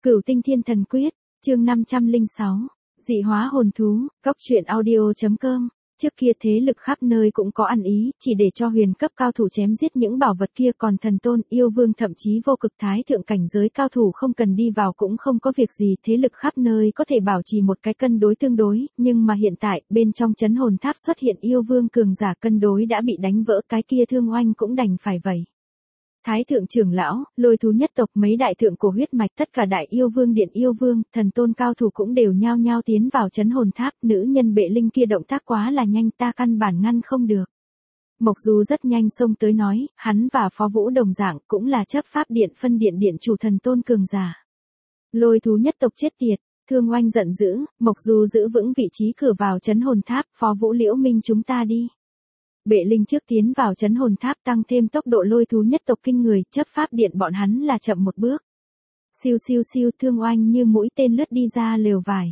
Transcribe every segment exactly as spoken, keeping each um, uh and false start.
Cửu Tinh Thiên Thần Quyết, chương năm trăm lẻ sáu, dị hóa hồn thú, góc truyện audio chấm com. Trước kia thế lực khắp nơi cũng có ăn ý, chỉ để cho huyền cấp cao thủ chém giết những bảo vật kia, còn thần tôn, yêu vương thậm chí vô cực thái thượng cảnh giới cao thủ không cần đi vào cũng không có việc gì, thế lực khắp nơi có thể bảo trì một cái cân đối tương đối, nhưng mà hiện tại, bên trong trấn hồn tháp xuất hiện yêu vương cường giả, cân đối đã bị đánh vỡ, cái kia Thương Oanh cũng đành phải vậy. Thái thượng trưởng lão, lôi thú nhất tộc, mấy đại thượng cổ huyết mạch, tất cả đại yêu vương điện yêu vương, thần tôn cao thủ cũng đều nhao nhao tiến vào trấn hồn tháp, nữ nhân Bệ Linh kia động tác quá là nhanh, ta căn bản ngăn không được. Mộc Du rất nhanh xông tới nói, hắn và Phó Vũ đồng dạng, cũng là chấp pháp điện phân điện điện chủ thần tôn cường giả. Lôi thú nhất tộc chết tiệt, Thương Oanh giận dữ, Mộc Du giữ vững vị trí cửa vào trấn hồn tháp, Phó Vũ Liễu Minh chúng ta đi. Bệ Linh trước tiến vào trấn hồn tháp, tăng thêm tốc độ lôi thú nhất tộc kinh người, chấp pháp điện bọn hắn là chậm một bước. Siêu siêu siêu, Thương Oanh như mũi tên lướt đi ra lều vải.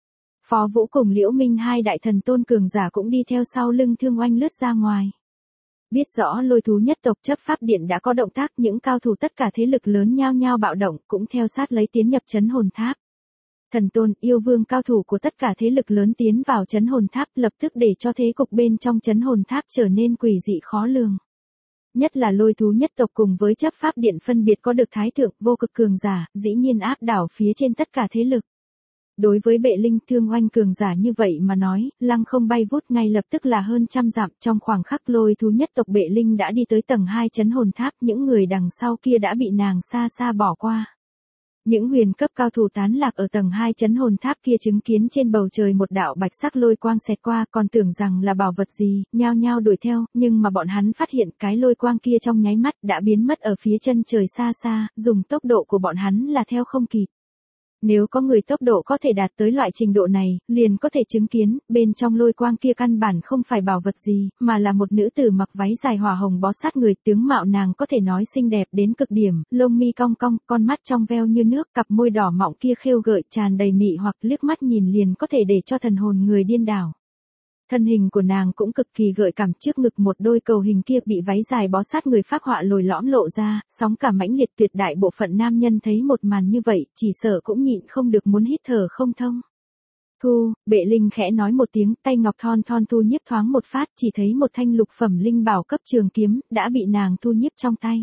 Phó Vũ cùng Liễu Minh hai đại thần tôn cường giả cũng đi theo sau lưng Thương Oanh lướt ra ngoài. Biết rõ lôi thú nhất tộc chấp pháp điện đã có động tác, những cao thủ tất cả thế lực lớn nhao nhao bạo động, cũng theo sát lấy tiến nhập trấn hồn tháp. Thần tôn, yêu vương cao thủ của tất cả thế lực lớn tiến vào trấn hồn tháp, lập tức để cho thế cục bên trong trấn hồn tháp trở nên quỷ dị khó lường. Nhất là lôi thú nhất tộc cùng với chấp pháp điện phân biệt có được thái thượng, vô cực cường giả, dĩ nhiên áp đảo phía trên tất cả thế lực. Đối với Bệ Linh, Thương Oanh cường giả như vậy mà nói, lăng không bay vút ngay lập tức là hơn trăm dặm, trong khoảng khắc lôi thú nhất tộc Bệ Linh đã đi tới tầng hai trấn hồn tháp, những người đằng sau kia đã bị nàng xa xa bỏ qua. Những huyền cấp cao thủ tán lạc ở tầng hai trấn hồn tháp kia chứng kiến trên bầu trời một đạo bạch sắc lôi quang xẹt qua, còn tưởng rằng là bảo vật gì, nhao nhao đuổi theo, nhưng mà bọn hắn phát hiện cái lôi quang kia trong nháy mắt đã biến mất ở phía chân trời xa xa, dùng tốc độ của bọn hắn là theo không kịp. Nếu có người tốc độ có thể đạt tới loại trình độ này, liền có thể chứng kiến, bên trong lôi quang kia căn bản không phải bảo vật gì, mà là một nữ tử mặc váy dài hỏa hồng bó sát người, tướng mạo nàng có thể nói xinh đẹp đến cực điểm, lông mi cong cong, con mắt trong veo như nước, cặp môi đỏ mọng kia khêu gợi tràn đầy mị hoặc, liếc mắt nhìn liền có thể để cho thần hồn người điên đảo. Thân hình của nàng cũng cực kỳ gợi cảm, trước ngực một đôi cầu hình kia bị váy dài bó sát người phác họa lồi lõm lộ ra, sóng cả mãnh liệt, tuyệt đại bộ phận nam nhân thấy một màn như vậy, chỉ sợ cũng nhịn không được muốn hít thở không thông. Thu, Bệ Linh khẽ nói một tiếng, tay ngọc thon thon thu nhiếp thoáng một phát, chỉ thấy một thanh lục phẩm linh bảo cấp trường kiếm, đã bị nàng thu nhiếp trong tay.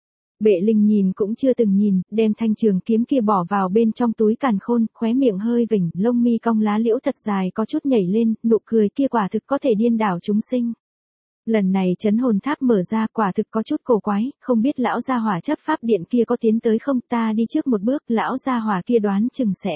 Bệ Linh nhìn cũng chưa từng nhìn, đem thanh trường kiếm kia bỏ vào bên trong túi càn khôn, khóe miệng hơi vểnh, lông mi cong lá liễu thật dài có chút nhảy lên, nụ cười kia quả thực có thể điên đảo chúng sinh. Lần này trấn hồn tháp mở ra, quả thực có chút cổ quái, không biết lão gia hỏa chấp pháp điện kia có tiến tới không, ta đi trước một bước, lão gia hỏa kia đoán chừng sẽ.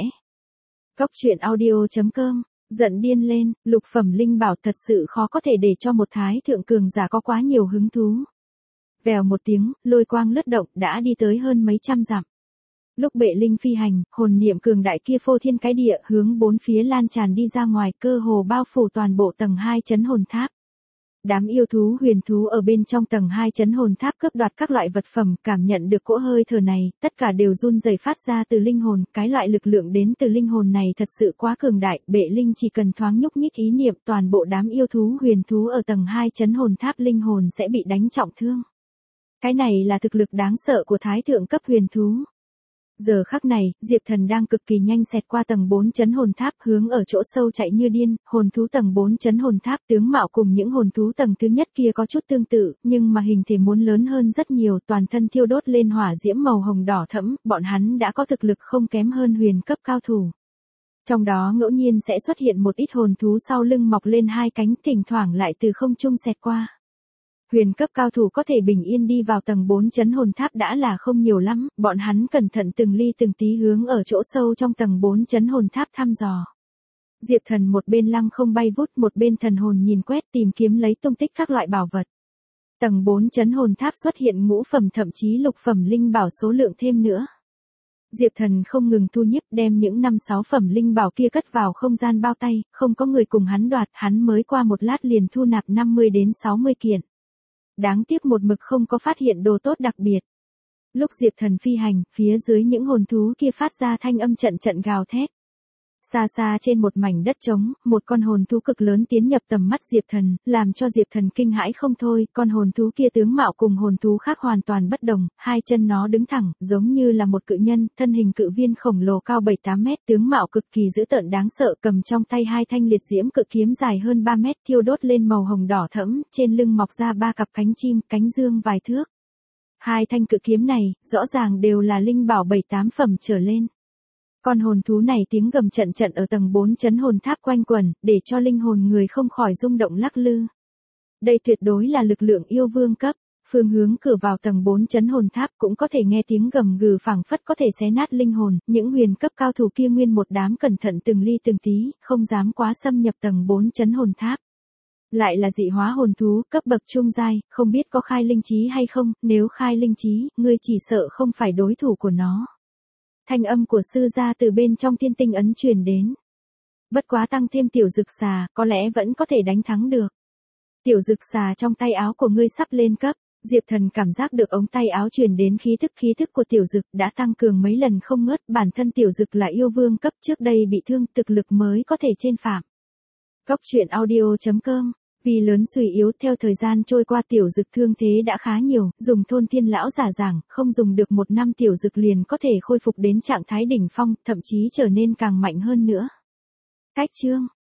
Góc truyện audio chấm com, giận điên lên, lục phẩm linh bảo thật sự khó có thể để cho một thái thượng cường giả có quá nhiều hứng thú. Vèo một tiếng, lôi quang lướt động, đã đi tới hơn mấy trăm dặm. Lúc Bệ Linh phi hành, hồn niệm cường đại kia phô thiên cái địa, hướng bốn phía lan tràn đi ra ngoài, cơ hồ bao phủ toàn bộ tầng hai trấn hồn tháp. Đám yêu thú huyền thú ở bên trong tầng hai trấn hồn tháp cướp đoạt các loại vật phẩm, cảm nhận được cỗ hơi thở này, tất cả đều run rẩy phát ra từ linh hồn, cái loại lực lượng đến từ linh hồn này thật sự quá cường đại, Bệ Linh chỉ cần thoáng nhúc nhích ý niệm, toàn bộ đám yêu thú huyền thú ở tầng hai trấn hồn tháp linh hồn sẽ bị đánh trọng thương. Cái này là thực lực đáng sợ của thái thượng cấp huyền thú. Giờ khắc này, Diệp Thần đang cực kỳ nhanh xẹt qua tầng bốn trấn hồn tháp, hướng ở chỗ sâu chạy như điên, hồn thú tầng bốn trấn hồn tháp tướng mạo cùng những hồn thú tầng thứ nhất kia có chút tương tự, nhưng mà hình thể muốn lớn hơn rất nhiều, toàn thân thiêu đốt lên hỏa diễm màu hồng đỏ thẫm, bọn hắn đã có thực lực không kém hơn huyền cấp cao thủ. Trong đó ngẫu nhiên sẽ xuất hiện một ít hồn thú sau lưng mọc lên hai cánh, thỉnh thoảng lại từ không trung xẹt qua. Huyền cấp cao thủ có thể bình yên đi vào tầng bốn trấn hồn tháp đã là không nhiều lắm, bọn hắn cẩn thận từng ly từng tí hướng ở chỗ sâu trong tầng bốn trấn hồn tháp thăm dò. Diệp Thần một bên lăng không bay vút, một bên thần hồn nhìn quét tìm kiếm lấy tung tích các loại bảo vật. Tầng bốn trấn hồn tháp xuất hiện ngũ phẩm thậm chí lục phẩm linh bảo số lượng thêm nữa. Diệp Thần không ngừng thu nhiếp, đem những năm sáu phẩm linh bảo kia cất vào không gian bao tay, không có người cùng hắn đoạt, hắn mới qua một lát liền thu nạp năm mươi đến sáu mươi kiện. Đáng tiếc một mực không có phát hiện đồ tốt đặc biệt. Lúc Diệp Thần phi hành, phía dưới những hồn thú kia phát ra thanh âm trận trận gào thét. Xa xa trên một mảnh đất trống, một con hồn thú cực lớn tiến nhập tầm mắt Diệp Thần, làm cho Diệp Thần kinh hãi không thôi, con hồn thú kia tướng mạo cùng hồn thú khác hoàn toàn bất đồng, hai chân nó đứng thẳng, giống như là một cự nhân, thân hình cự viên khổng lồ cao bảy tám mét, tướng mạo cực kỳ dữ tợn đáng sợ, cầm trong tay hai thanh liệt diễm cự kiếm dài hơn ba mét, thiêu đốt lên màu hồng đỏ thẫm, trên lưng mọc ra ba cặp cánh chim, cánh dương vài thước. Hai thanh cự kiếm này, rõ ràng đều là linh bảo bảy tám phẩm trở lên. Con hồn thú này tiếng gầm trận trận ở tầng bốn chấn hồn tháp quanh quẩn, để cho linh hồn người không khỏi rung động lắc lư. Đây tuyệt đối là lực lượng yêu vương cấp, phương hướng cửa vào tầng bốn chấn hồn tháp cũng có thể nghe tiếng gầm gừ phảng phất có thể xé nát linh hồn, những huyền cấp cao thủ kia nguyên một đám cẩn thận từng ly từng tí, không dám quá xâm nhập tầng bốn chấn hồn tháp. Lại là dị hóa hồn thú, cấp bậc trung giai, không biết có khai linh trí hay không, nếu khai linh trí, ngươi chỉ sợ không phải đối thủ của nó. Thanh âm của sư gia từ bên trong thiên tinh ấn truyền đến. Bất quá tăng thêm tiểu dực xà, có lẽ vẫn có thể đánh thắng được. Tiểu dực xà trong tay áo của ngươi sắp lên cấp, Diệp Thần cảm giác được ống tay áo truyền đến khí thức khí thức của tiểu dực đã tăng cường mấy lần không ngớt, bản thân tiểu dực là yêu vương cấp trước đây bị thương, thực lực mới có thể trên phạm. Góc truyện audio chấm com. Vì lớn suy yếu theo thời gian trôi qua tiểu dực thương thế đã khá nhiều, dùng thôn thiên lão giả giảng, không dùng được một năm tiểu dực liền có thể khôi phục đến trạng thái đỉnh phong, thậm chí trở nên càng mạnh hơn nữa. Cách chương